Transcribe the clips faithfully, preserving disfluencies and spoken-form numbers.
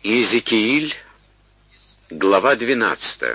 Иезекииль, глава двенадцатая.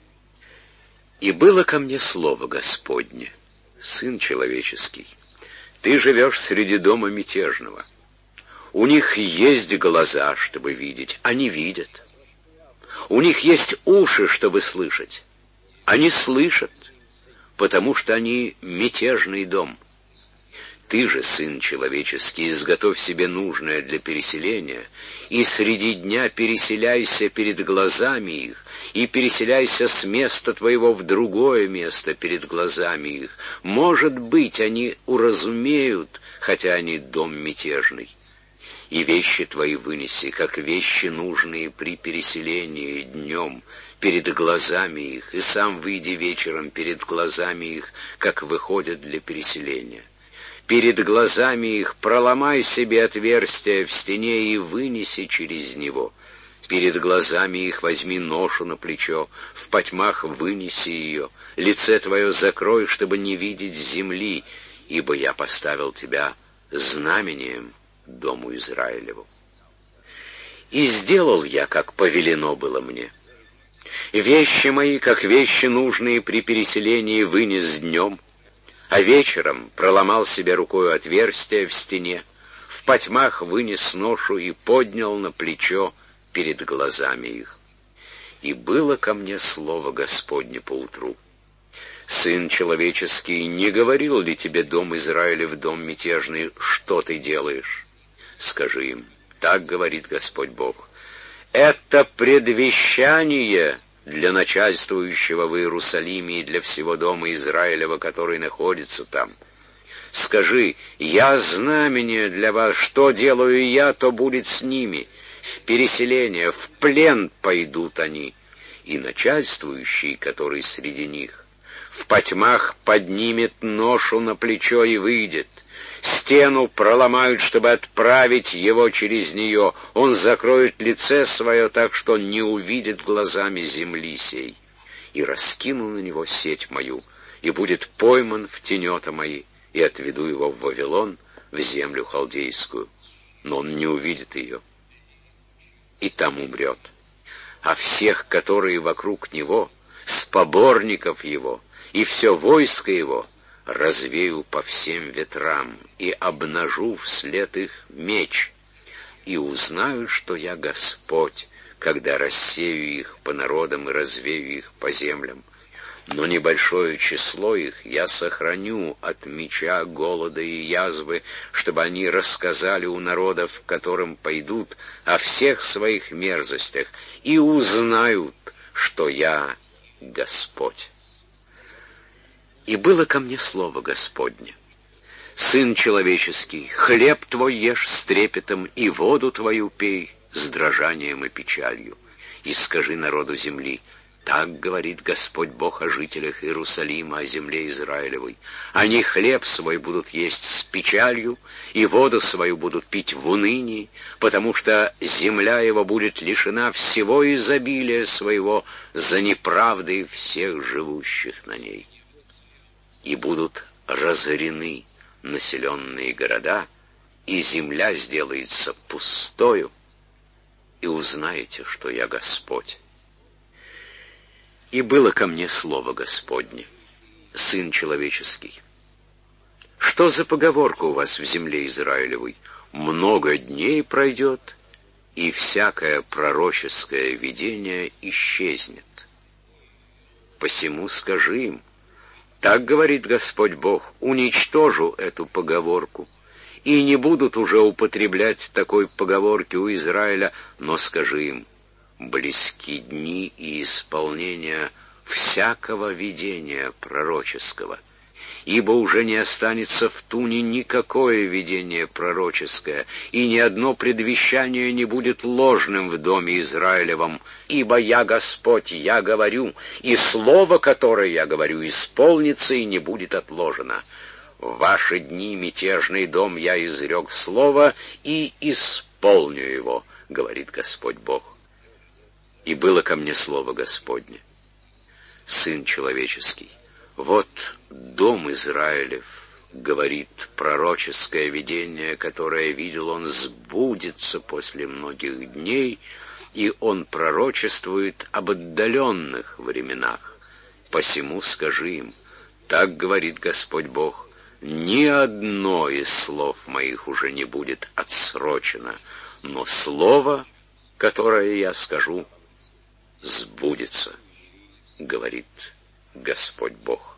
«И было ко мне слово Господне, сын человеческий, ты живешь среди дома мятежного. У них есть глаза, чтобы видеть, они видят. У них есть уши, чтобы слышать, они слышат, потому что они мятежный дом. Ты же, сын человеческий, изготовь себе нужное для переселения, и среди дня переселяйся перед глазами их, и переселяйся с места твоего в другое место перед глазами их. Может быть, они уразумеют, хотя они дом мятежный. И вещи твои вынеси, как вещи нужные при переселении днем, перед глазами их, и сам выйди вечером перед глазами их, как выходят для переселения. Перед глазами их проломай себе отверстие в стене и вынеси через него. Перед глазами их возьми ношу на плечо, в потьмах вынеси ее, лице твое закрой, чтобы не видеть земли, ибо я поставил тебя знамением дому Израилеву. И сделал я, как повелено было мне. Вещи мои, как вещи нужные при переселении, вынес днем, а вечером проломал себе рукою отверстие в стене, в потьмах вынес ношу и поднял на плечо перед глазами их. И было ко мне слово Господне поутру: сын человеческий, не говорил ли тебе дом Израилев, дом мятежный, что ты делаешь? Скажи им: так говорит Господь Бог, это предвещание для начальствующего в Иерусалиме и для всего дома Израилева, который находится там. Скажи: я знамение для вас, что делаю я, то будет с ними. В переселение, в плен пойдут они, и начальствующий, который среди них, в потьмах поднимет ношу на плечо и выйдет. Стену проломают, чтобы отправить его через нее. Он закроет лице свое так, что не увидит глазами земли сей. И раскину на него сеть мою, и будет пойман в тенета мои, и отведу его в Вавилон, в землю халдейскую. Но он не увидит ее, и там умрет. А всех, которые вокруг него, с поборников его, и все войско его, развею по всем ветрам и обнажу вслед их меч, и узнаю, что я Господь, когда рассею их по народам и развею их по землям. Но небольшое число их я сохраню от меча, голода и язвы, чтобы они рассказали у народов, к которым пойдут, о всех своих мерзостях, и узнают, что я Господь. И было ко мне слово Господне: сын человеческий, хлеб твой ешь с трепетом, и воду твою пей с дрожанием и печалью. И скажи народу земли: так говорит Господь Бог о жителях Иерусалима, о земле Израилевой. Они хлеб свой будут есть с печалью, и воду свою будут пить в унынии, потому что земля его будет лишена всего изобилия своего за неправдой всех живущих на ней. И будут разорены населенные города, и земля сделается пустою, и узнаете, что я Господь. И было ко мне слово Господне: сын человеческий, что за поговорка у вас в земле Израилевой? Много дней пройдет, и всякое пророческое видение исчезнет. Посему скажи им: так говорит Господь Бог, уничтожу эту поговорку, и не будут уже употреблять такой поговорки у Израиля, но скажи им: близки дни и исполнения всякого видения пророческого, ибо уже не останется в туне никакое видение пророческое, и ни одно предвещание не будет ложным в доме Израилевом, ибо я Господь, я говорю, и слово, которое я говорю, исполнится и не будет отложено. В ваши дни, мятежный дом, я изрек слово и исполню его, говорит Господь Бог. И было ко мне слово Господне: сын человеческий, вот дом Израилев, говорит, пророческое видение, которое видел он, сбудется после многих дней, и Он пророчествует об отдаленных временах. Посему скажи им, так говорит Господь Бог, ни одно из слов моих уже не будет отсрочено, но слово, которое я скажу, сбудется, говорит Господь Бог.